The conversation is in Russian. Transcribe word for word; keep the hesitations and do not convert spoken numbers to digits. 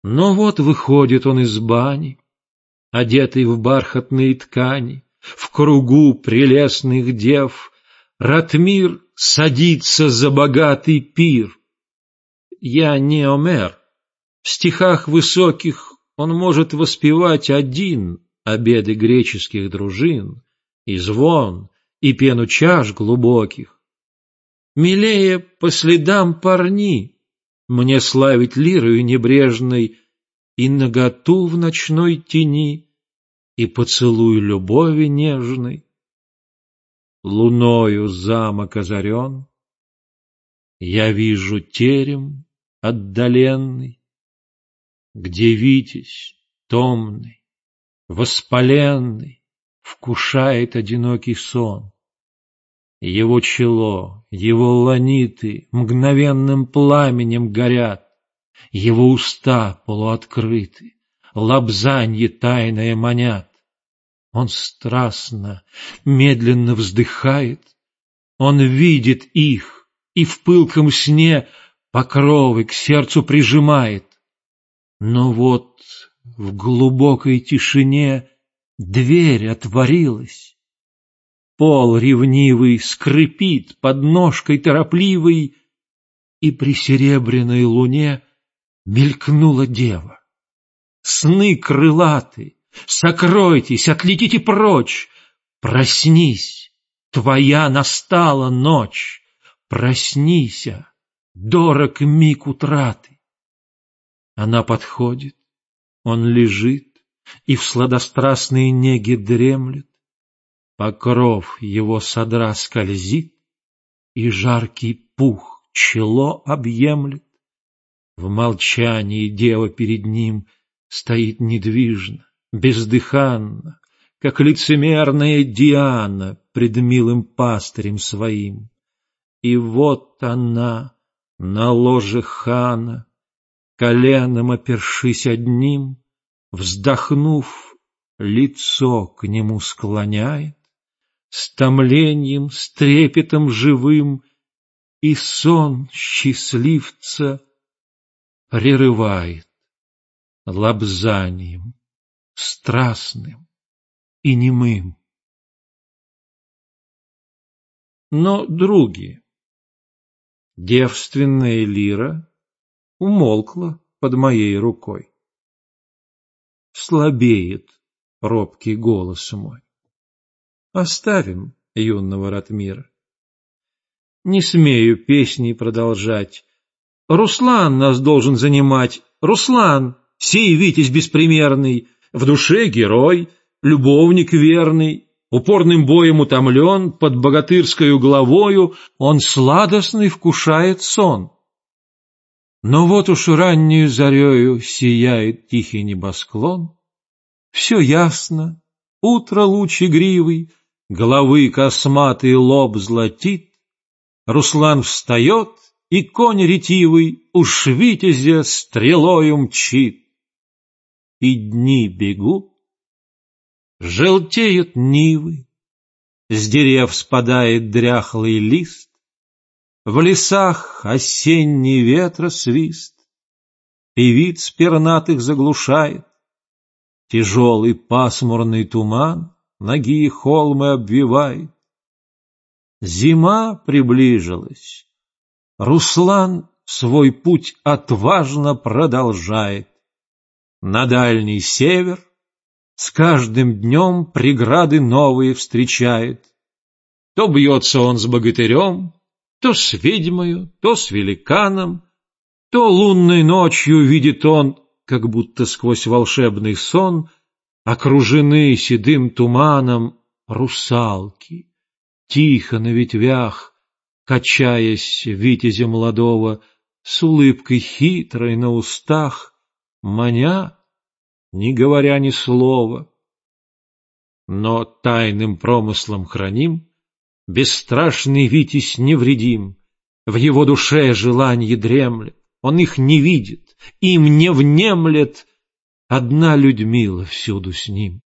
Но вот выходит он из бани, одетый в бархатные ткани, в кругу прелестных дев. Ратмир садится за богатый пир. Я не Омер. В стихах высоких он может воспевать один обеды греческих дружин, и звон, и пену чаш глубоких. Милее по следам парни мне славить лирою небрежной и наготу в ночной тени, и поцелуй любови нежной. Луною замок озарен, я вижу терем отдаленный, где Витязь томный, воспаленный вкушает одинокий сон. Его чело, его ланиты мгновенным пламенем горят, его уста полуоткрыты, лобзанье тайное манят. Он страстно, медленно вздыхает, он видит их и в пылком сне покровы к сердцу прижимает. Но вот в глубокой тишине дверь отворилась. Пол ревнивый скрипит под ножкой торопливой, и при серебряной луне мелькнула дева. Сны крылаты, сокройтесь, отлетите прочь. Проснись, твоя настала ночь. Проснися, дорог миг утраты. Она подходит, он лежит и в сладострастной неге дремлет. Покров его содра скользит, и жаркий пух чело объемлет. В молчании дева перед ним стоит недвижно, бездыханно, как лицемерная Диана пред милым пастырем своим. И вот она на ложе хана, коленом опершись одним, вздохнув, лицо к нему склоняет, с томлением, с трепетом живым, и сон счастливца прерывает лобзанием страстным и немым. Но, други, девственная лира умолкла под моей рукой. Слабеет робкий голос мой. Оставим юного Ратмира. Не смею песни продолжать. Руслан нас должен занимать. Руслан, сей Витязь беспримерный, в душе герой, любовник верный, упорным боем утомлен, под богатырскою главою он сладостный вкушает сон. Но вот уж раннюю зарею сияет тихий небосклон. Все ясно, утро луч игривый, головы косматый лоб золотит. Руслан встает, и конь ретивый уж Витязя стрелою мчит. И дни бегут, желтеют нивы, с дерев спадает дряхлый лист, в лесах осенний ветра свист, певиц пернатых заглушает, тяжелый пасмурный туман ноги холмы обвивает. Зима приближилась, Руслан свой путь отважно продолжает. На дальний север с каждым днем преграды новые встречает. То бьется он с богатырем, то с ведьмою, то с великаном, то лунной ночью видит он, как будто сквозь волшебный сон, окружены седым туманом русалки, тихо на ветвях, качаясь витязя молодого, с улыбкой хитрой на устах, маня, не говоря ни слова. Но тайным промыслом храним, бесстрашный Витязь невредим, в его душе желанье дремлет, он их не видит, им не внемлет, одна Людмила всюду с ним.